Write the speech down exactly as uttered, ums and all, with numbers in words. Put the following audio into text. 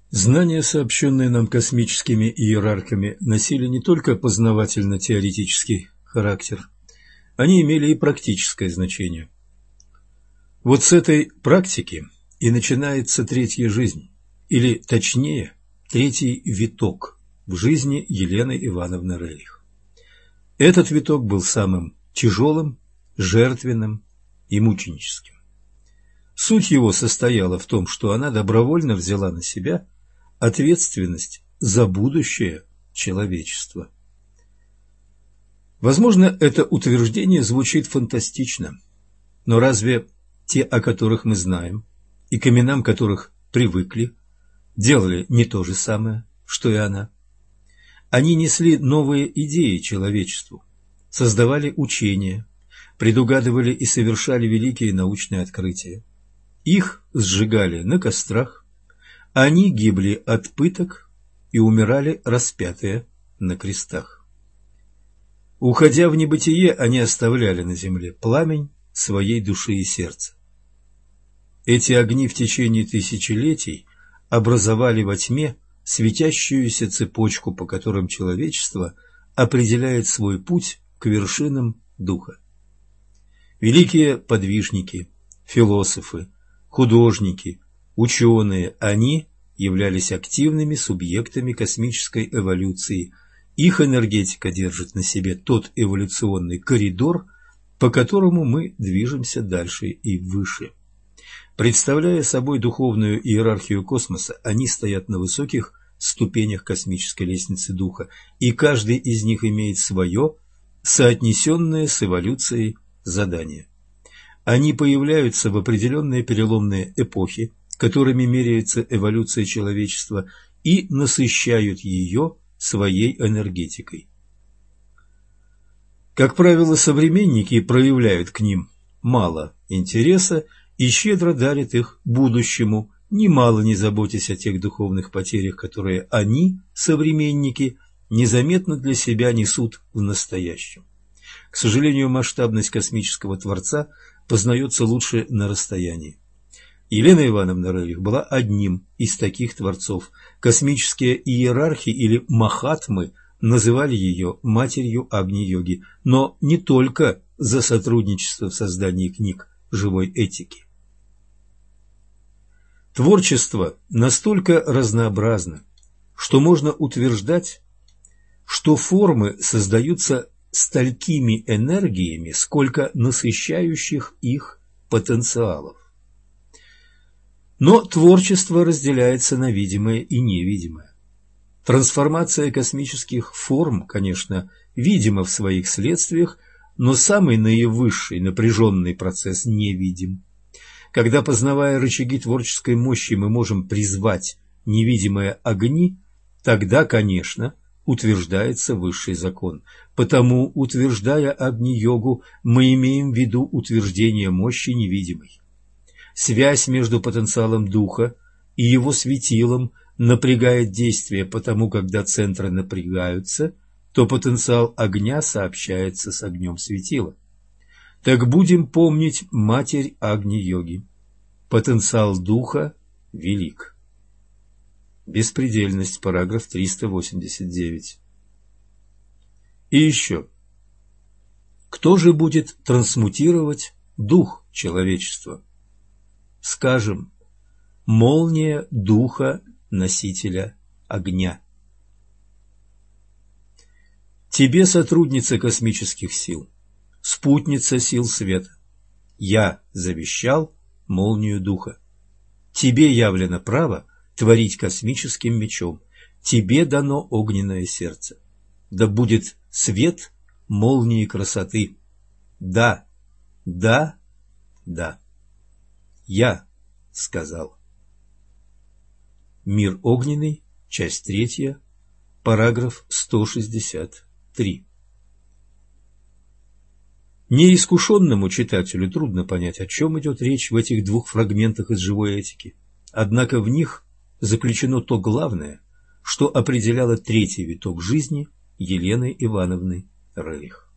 Знания, сообщенные нам космическими иерархами, носили не только познавательно-теоретический характер, они имели и практическое значение. Вот с этой практики и начинается третья жизнь, или, точнее, третий виток в жизни Елены Ивановны Рерих. Этот виток был самым тяжелым, жертвенным и мученическим. Суть его состояла в том, что она добровольно взяла на себя ответственность за будущее человечества. Возможно, это утверждение звучит фантастично, но разве те, о которых мы знаем, и к именам которых привыкли, делали не то же самое, что и она? Они несли новые идеи человечеству, создавали учения, предугадывали и совершали великие научные открытия. Их сжигали на кострах, они гибли от пыток и умирали распятые на крестах. Уходя в небытие, они оставляли на земле пламень своей души и сердца. Эти огни в течение тысячелетий образовали во тьме светящуюся цепочку, по которым человечество определяет свой путь к вершинам духа. Великие подвижники, философы, художники, ученые, они являлись активными субъектами космической эволюции. Их энергетика держит на себе тот эволюционный коридор, по которому мы движемся дальше и выше. Представляя собой духовную иерархию космоса, они стоят на высоких ступенях космической лестницы духа, и каждый из них имеет свое, соотнесенное с эволюцией задание. Они появляются в определенные переломные эпохи, которыми меряется эволюция человечества, и насыщают ее своей энергетикой. Как правило, современники проявляют к ним мало интереса и щедро дарят их будущему, немало не заботясь о тех духовных потерях, которые они, современники, незаметно для себя несут в настоящем. К сожалению, масштабность космического Творца познается лучше на расстоянии. Елена Ивановна Рерих была одним из таких творцов. Космические иерархи или махатмы называли ее матерью Агни-йоги, но не только за сотрудничество в создании книг живой этики. Творчество настолько разнообразно, что можно утверждать, что формы создаются столькими энергиями, сколько насыщающих их потенциалов. Но творчество разделяется на видимое и невидимое. Трансформация космических форм, конечно, видима в своих следствиях, но самый наивысший напряженный процесс невидим. Когда, познавая рычаги творческой мощи, мы можем призвать невидимые огни, тогда, конечно, утверждается высший закон. Потому, утверждая Агни-йогу, мы имеем в виду утверждение мощи невидимой. Связь между потенциалом духа и его светилом напрягает действие, потому когда центры напрягаются, то потенциал огня сообщается с огнем светила. Так будем помнить матерь Агни-йоги. Потенциал духа велик. Беспредельность, параграф триста восемьдесят девять. И еще. Кто же будет трансмутировать дух человечества? Скажем, молния духа носителя огня. Тебе, сотрудница космических сил, спутница сил света, я завещал молнию духа. Тебе явлено право творить космическим мечом, тебе дано огненное сердце. Да будет свет молнии красоты. Да, да, да. Я сказал. Мир огненный, часть третья, параграф сто шестьдесят три. Неискушенному читателю трудно понять, о чем идет речь в этих двух фрагментах из живой этики. Однако в них заключено то главное, что определяло третий виток жизни Елены Ивановны Рерих.